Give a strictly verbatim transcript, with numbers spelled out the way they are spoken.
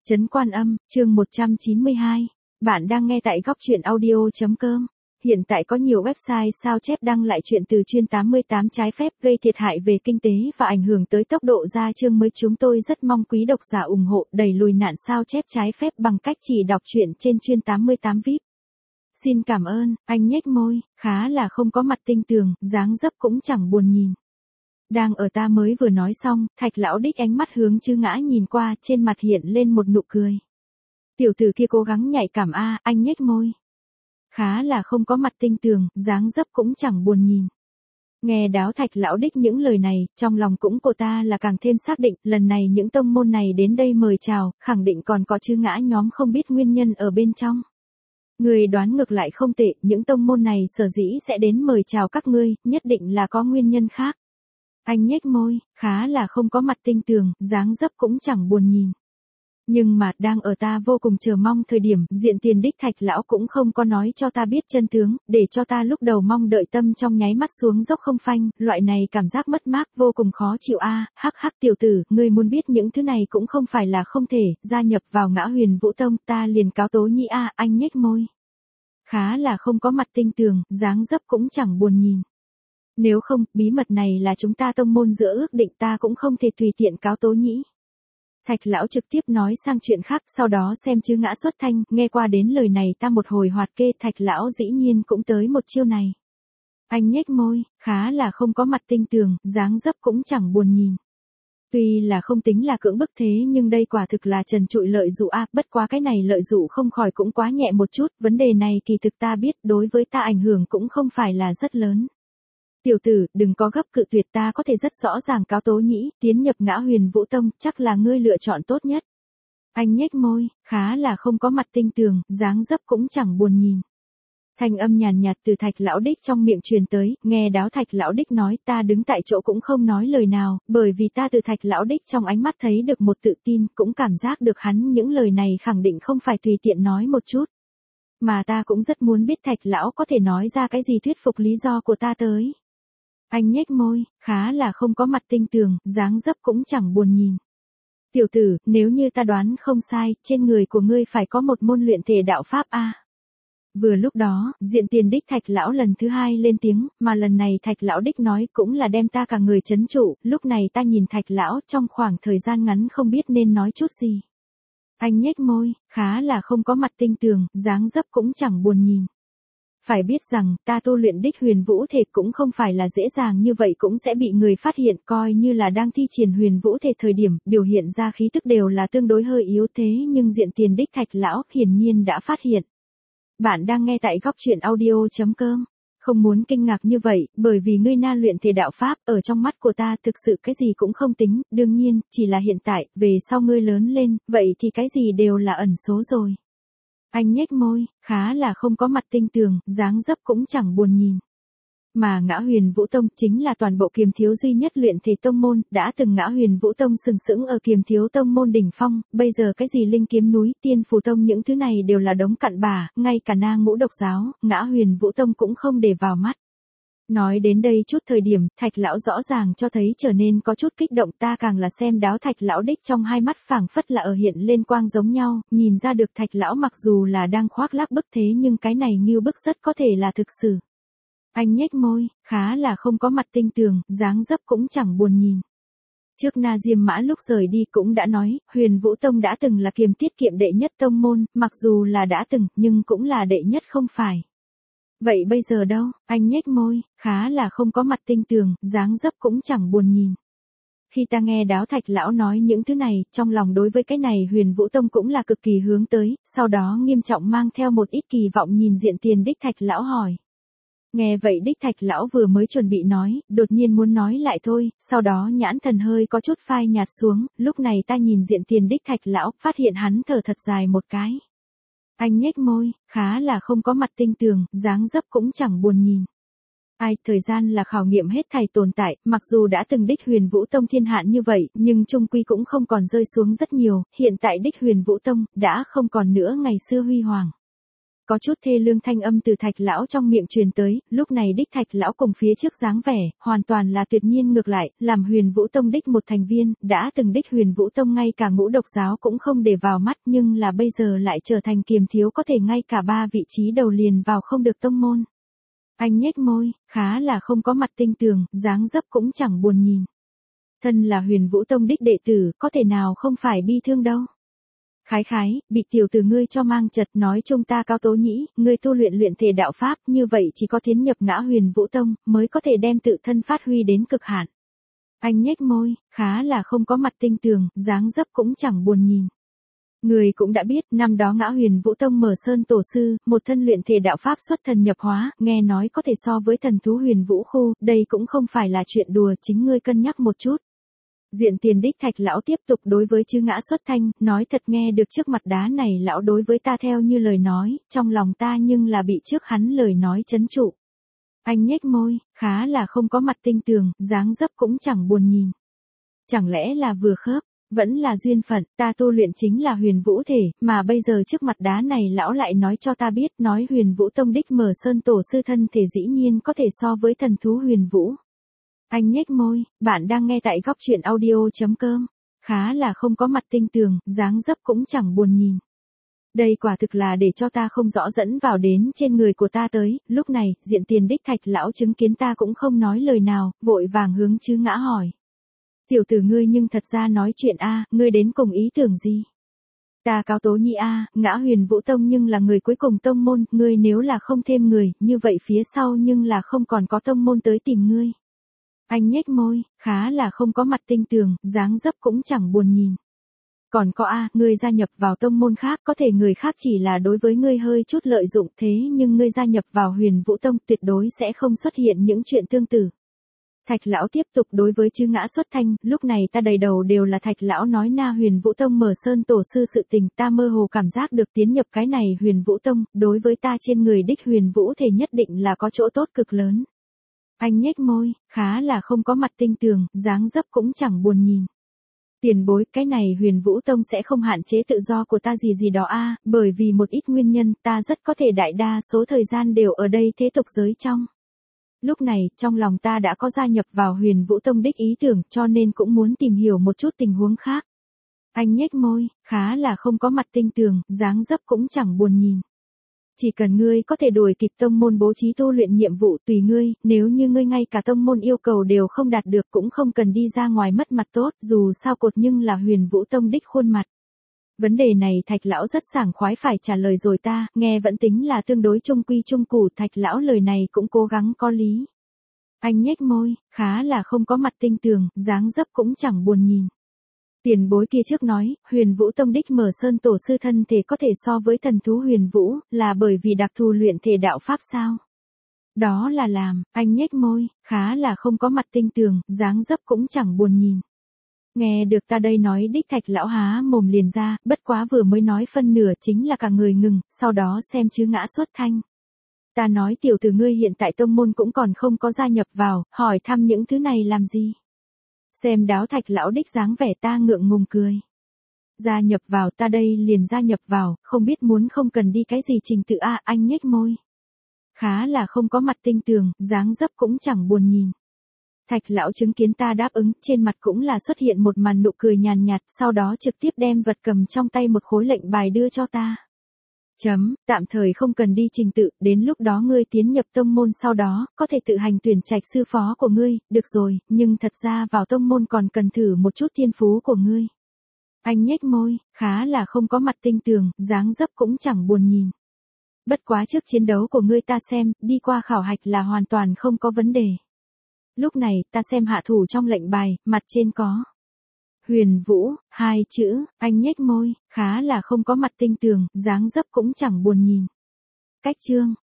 Trấn Quan Âm, chương một trăm chín mươi hai. Bạn đang nghe tại góc truyện audio.com. Hiện tại có nhiều website sao chép đăng lại chuyện từ chuyên tám mươi tám trái phép gây thiệt hại về kinh tế và ảnh hưởng tới tốc độ ra chương mới. Chúng tôi rất mong quý độc giả ủng hộ đẩy lùi nạn sao chép trái phép bằng cách chỉ đọc truyện trên chuyên tám mươi tám vi ai pi. Xin cảm ơn. Anh nhếch môi, khá là không có mặt tinh tường, dáng dấp cũng chẳng buồn nhìn. Đang ở ta mới vừa nói xong, Thạch lão đích ánh mắt hướng Chư Ngã nhìn qua, trên mặt hiện lên một nụ cười. Tiểu tử kia cố gắng nhạy cảm a, à, anh nhếch môi. Khá là không có mặt tinh tường, dáng dấp cũng chẳng buồn nhìn. Nghe đáo Thạch lão đích những lời này, trong lòng cũng cô ta là càng thêm xác định, lần này những tông môn này đến đây mời chào, khẳng định còn có Chư Ngã nhóm không biết nguyên nhân ở bên trong. Người đoán ngược lại không tệ, những tông môn này sở dĩ sẽ đến mời chào các ngươi, nhất định là có nguyên nhân khác. Anh nhếch môi, khá là không có mặt tinh tường, dáng dấp cũng chẳng buồn nhìn. Nhưng mà, đang ở ta vô cùng chờ mong thời điểm, Diện Tiền đích Thạch lão cũng không có nói cho ta biết chân tướng, để cho ta lúc đầu mong đợi tâm trong nháy mắt xuống dốc không phanh, loại này cảm giác mất mát vô cùng khó chịu a. Hắc hắc tiểu tử, ngươi muốn biết những thứ này cũng không phải là không thể, gia nhập vào Ngã Huyền Vũ Tông, ta liền cáo tố nhĩ a. Anh nhếch môi. Khá là không có mặt tinh tường, dáng dấp cũng chẳng buồn nhìn. Nếu không, bí mật này là chúng ta tông môn giữa ước định, ta cũng không thể tùy tiện cáo tố nhĩ. Thạch lão trực tiếp nói sang chuyện khác, sau đó xem Chư Ngã xuất thanh, nghe qua đến lời này ta một hồi hoạt kê, Thạch lão dĩ nhiên cũng tới một chiêu này. Anh nhếch môi, khá là không có mặt tinh tường, dáng dấp cũng chẳng buồn nhìn. Tuy là không tính là cưỡng bức thế nhưng đây quả thực là trần trụi lợi dụ a, bất quá cái này lợi dụ không khỏi cũng quá nhẹ một chút, vấn đề này kỳ thực ta biết đối với ta ảnh hưởng cũng không phải là rất lớn. Tiểu tử, đừng có gấp cự tuyệt, ta có thể rất rõ ràng cáo tố nhĩ, tiến nhập Ngã Huyền Vũ Tông, chắc là ngươi lựa chọn tốt nhất. Anh nhếch môi, khá là không có mặt tinh tường, dáng dấp cũng chẳng buồn nhìn. Thanh âm nhàn nhạt từ Thạch lão đích trong miệng truyền tới, nghe đáo Thạch lão đích nói, ta đứng tại chỗ cũng không nói lời nào, bởi vì ta từ Thạch lão đích trong ánh mắt thấy được một tự tin, cũng cảm giác được hắn những lời này khẳng định không phải tùy tiện nói một chút. Mà ta cũng rất muốn biết Thạch lão có thể nói ra cái gì thuyết phục lý do của ta tới. Anh nhếch môi, khá là không có mặt tinh tường, dáng dấp cũng chẳng buồn nhìn. Tiểu tử, nếu như ta đoán không sai, trên người của ngươi phải có một môn luyện thể đạo pháp a. Vừa lúc đó, Diện Tiền đích Thạch lão lần thứ hai lên tiếng, mà lần này Thạch lão đích nói cũng là đem ta cả người trấn trụ, lúc này ta nhìn Thạch lão trong khoảng thời gian ngắn không biết nên nói chút gì. Anh nhếch môi, khá là không có mặt tinh tường, dáng dấp cũng chẳng buồn nhìn. Phải biết rằng, ta tu luyện đích huyền vũ thể cũng không phải là dễ dàng như vậy, cũng sẽ bị người phát hiện, coi như là đang thi triển huyền vũ thể thời điểm, biểu hiện ra khí tức đều là tương đối hơi yếu thế, nhưng Diện Tiền đích Thạch lão hiển nhiên đã phát hiện. Bạn đang nghe tại góc truyện audio.com. Không muốn kinh ngạc như vậy, bởi vì ngươi na luyện thể đạo pháp, ở trong mắt của ta thực sự cái gì cũng không tính, đương nhiên, chỉ là hiện tại, về sau ngươi lớn lên, vậy thì cái gì đều là ẩn số rồi. Anh nhếch môi, khá là không có mặt tinh tường, dáng dấp cũng chẳng buồn nhìn. Mà Ngã Huyền Vũ Tông chính là toàn bộ Kiềm Thiếu duy nhất luyện thể tông môn, đã từng Ngã Huyền Vũ Tông sừng sững ở Kiềm Thiếu tông môn đỉnh phong, bây giờ cái gì Linh Kiếm núi, Tiên Phù Tông những thứ này đều là đống cặn bã, ngay cả Na Ngũ Độc giáo, Ngã Huyền Vũ Tông cũng không để vào mắt. Nói đến đây chút thời điểm, Thạch lão rõ ràng cho thấy trở nên có chút kích động, ta càng là xem đáo Thạch lão đích trong hai mắt phảng phất là ở hiện lên quang giống nhau, nhìn ra được Thạch lão mặc dù là đang khoác lác bức thế nhưng cái này ngưu bức rất có thể là thực sự. Anh nhếch môi, khá là không có mặt tinh tường, dáng dấp cũng chẳng buồn nhìn. Trước Na Diêm Mã lúc rời đi cũng đã nói, Huyền Vũ Tông đã từng là kiềm tiết kiệm đệ nhất tông môn, mặc dù là đã từng, nhưng cũng là đệ nhất không phải. Vậy bây giờ đâu? Anh nhếch môi, khá là không có mặt tinh tường, dáng dấp cũng chẳng buồn nhìn. Khi ta nghe đáo Thạch lão nói những thứ này, trong lòng đối với cái này Huyền Vũ Tông cũng là cực kỳ hướng tới, sau đó nghiêm trọng mang theo một ít kỳ vọng nhìn Diện Tiền đích Thạch lão hỏi. Nghe vậy đích Thạch lão vừa mới chuẩn bị nói, đột nhiên muốn nói lại thôi, sau đó nhãn thần hơi có chút phai nhạt xuống, lúc này ta nhìn Diện Tiền đích Thạch lão, phát hiện hắn thở thật dài một cái. Anh nhếch môi, khá là không có mặt tinh tường, dáng dấp cũng chẳng buồn nhìn. Ai, thời gian là khảo nghiệm hết thảy tồn tại, mặc dù đã từng đích Huyền Vũ Tông thiên hạn như vậy, nhưng chung quy cũng không còn rơi xuống rất nhiều, hiện tại đích Huyền Vũ Tông, đã không còn nữa ngày xưa huy hoàng. Có chút thê lương thanh âm từ Thạch lão trong miệng truyền tới, lúc này đích Thạch lão cùng phía trước dáng vẻ, hoàn toàn là tuyệt nhiên ngược lại, làm Huyền Vũ Tông đích một thành viên, đã từng đích Huyền Vũ Tông ngay cả ngũ độc giáo cũng không để vào mắt, nhưng là bây giờ lại trở thành kiềm thiếu có thể ngay cả ba vị trí đầu liền vào không được tông môn. Anh nhếch môi, khá là không có mặt tinh tường, dáng dấp cũng chẳng buồn nhìn. Thân là Huyền Vũ Tông đích đệ tử, có thể nào không phải bi thương đâu. Khái khái, bị tiểu tử ngươi cho mang chật nói chung ta Cao Tố Nhĩ, ngươi tu luyện luyện thể đạo pháp, như vậy chỉ có tiến nhập ngã Huyền Vũ Tông, mới có thể đem tự thân phát huy đến cực hạn. Anh nhếch môi, khá là không có mặt tinh tường, dáng dấp cũng chẳng buồn nhìn. Người cũng đã biết, năm đó ngã Huyền Vũ Tông mở sơn tổ sư, một thân luyện thể đạo pháp xuất thần nhập hóa, nghe nói có thể so với thần thú Huyền Vũ khu, đây cũng không phải là chuyện đùa, chính ngươi cân nhắc một chút. Diện tiền đích Thạch lão tiếp tục đối với chư ngã xuất thanh, nói thật nghe được trước mặt đá này lão đối với ta theo như lời nói, trong lòng ta nhưng là bị trước hắn lời nói chấn trụ. Anh nhếch môi, khá là không có mặt tinh tường, dáng dấp cũng chẳng buồn nhìn. Chẳng lẽ là vừa khớp, vẫn là duyên phận, ta tu luyện chính là Huyền Vũ thể, mà bây giờ trước mặt đá này lão lại nói cho ta biết, nói Huyền Vũ Tông đích mở sơn tổ sư thân thể dĩ nhiên có thể so với thần thú Huyền Vũ. Anh nhếch môi, bạn đang nghe tại góc truyện audio.com, khá là không có mặt tinh tường, dáng dấp cũng chẳng buồn nhìn. Đây quả thực là để cho ta không rõ dẫn vào đến trên người của ta tới, lúc này, diện tiền đích Thạch lão chứng kiến ta cũng không nói lời nào, vội vàng hướng chư ngã hỏi. Tiểu tử ngươi nhưng thật ra nói chuyện a, ngươi đến cùng ý tưởng gì? Ta Cao Tố Nhĩ a, ngã Huyền Vũ Tông nhưng là người cuối cùng tông môn, ngươi nếu là không thêm người, như vậy phía sau nhưng là không còn có tông môn tới tìm ngươi. Anh nhếch môi, khá là không có mặt tinh tường, dáng dấp cũng chẳng buồn nhìn. Còn có a, ngươi gia nhập vào tông môn khác, có thể người khác chỉ là đối với ngươi hơi chút lợi dụng thế nhưng ngươi gia nhập vào Huyền Vũ Tông tuyệt đối sẽ không xuất hiện những chuyện tương tự. Thạch lão tiếp tục đối với chư ngã xuất thanh, lúc này ta đầy đầu đều là Thạch lão nói na Huyền Vũ Tông mở sơn tổ sư sự tình, ta mơ hồ cảm giác được tiến nhập cái này Huyền Vũ Tông, đối với ta trên người đích Huyền Vũ thể nhất định là có chỗ tốt cực lớn. Anh nhếch môi, khá là không có mặt tinh tường, dáng dấp cũng chẳng buồn nhìn. Tiền bối, cái này Huyền Vũ Tông sẽ không hạn chế tự do của ta gì gì đó a, bởi vì một ít nguyên nhân, ta rất có thể đại đa số thời gian đều ở đây thế tục giới trong. Lúc này, trong lòng ta đã có gia nhập vào Huyền Vũ Tông đích ý tưởng, cho nên cũng muốn tìm hiểu một chút tình huống khác. Anh nhếch môi, khá là không có mặt tinh tường, dáng dấp cũng chẳng buồn nhìn. Chỉ cần ngươi có thể đuổi kịp tông môn bố trí tu luyện nhiệm vụ tùy ngươi, nếu như ngươi ngay cả tông môn yêu cầu đều không đạt được cũng không cần đi ra ngoài mất mặt tốt, dù sao cột nhưng là Huyền Vũ Tông đích khuôn mặt. Vấn đề này Thạch lão rất sảng khoái phải trả lời rồi ta, nghe vẫn tính là tương đối trung quy trung củ, Thạch lão lời này cũng cố gắng có lý. Anh nhếch môi, khá là không có mặt tinh tường, dáng dấp cũng chẳng buồn nhìn. Tiền bối kia trước nói, Huyền Vũ Tông đích mở sơn tổ sư thân thể có thể so với thần thú Huyền Vũ, là bởi vì đặc thù luyện thể đạo pháp sao? Đó là làm, anh nhếch môi, khá là không có mặt tinh tường, dáng dấp cũng chẳng buồn nhìn. Nghe được ta đây nói đích Thạch lão há mồm liền ra, bất quá vừa mới nói phân nửa chính là cả người ngừng, sau đó xem chư ngã xuất thanh. Ta nói tiểu tử ngươi hiện tại tông môn cũng còn không có gia nhập vào, hỏi thăm những thứ này làm gì? Xem đáo Thạch lão đích dáng vẻ ta ngượng ngùng cười. Gia nhập vào ta đây liền gia nhập vào, không biết muốn không cần đi cái gì trình tự a, anh nhếch môi. Khá là không có mặt tinh tường, dáng dấp cũng chẳng buồn nhìn. Thạch lão chứng kiến ta đáp ứng, trên mặt cũng là xuất hiện một màn nụ cười nhàn nhạt, sau đó trực tiếp đem vật cầm trong tay một khối lệnh bài đưa cho ta. Chấm, tạm thời không cần đi trình tự, đến lúc đó ngươi tiến nhập tông môn sau đó, có thể tự hành tuyển trạch sư phó của ngươi, được rồi, nhưng thật ra vào tông môn còn cần thử một chút thiên phú của ngươi. Anh nhếch môi, khá là không có mặt tinh tường, dáng dấp cũng chẳng buồn nhìn. Bất quá trước chiến đấu của ngươi ta xem, đi qua khảo hạch là hoàn toàn không có vấn đề. Lúc này, ta xem hạ thủ trong lệnh bài, mặt trên có Huyền Vũ, hai chữ, anh nhếch môi, khá là không có mặt tinh tường, dáng dấp cũng chẳng buồn nhìn. Cách chương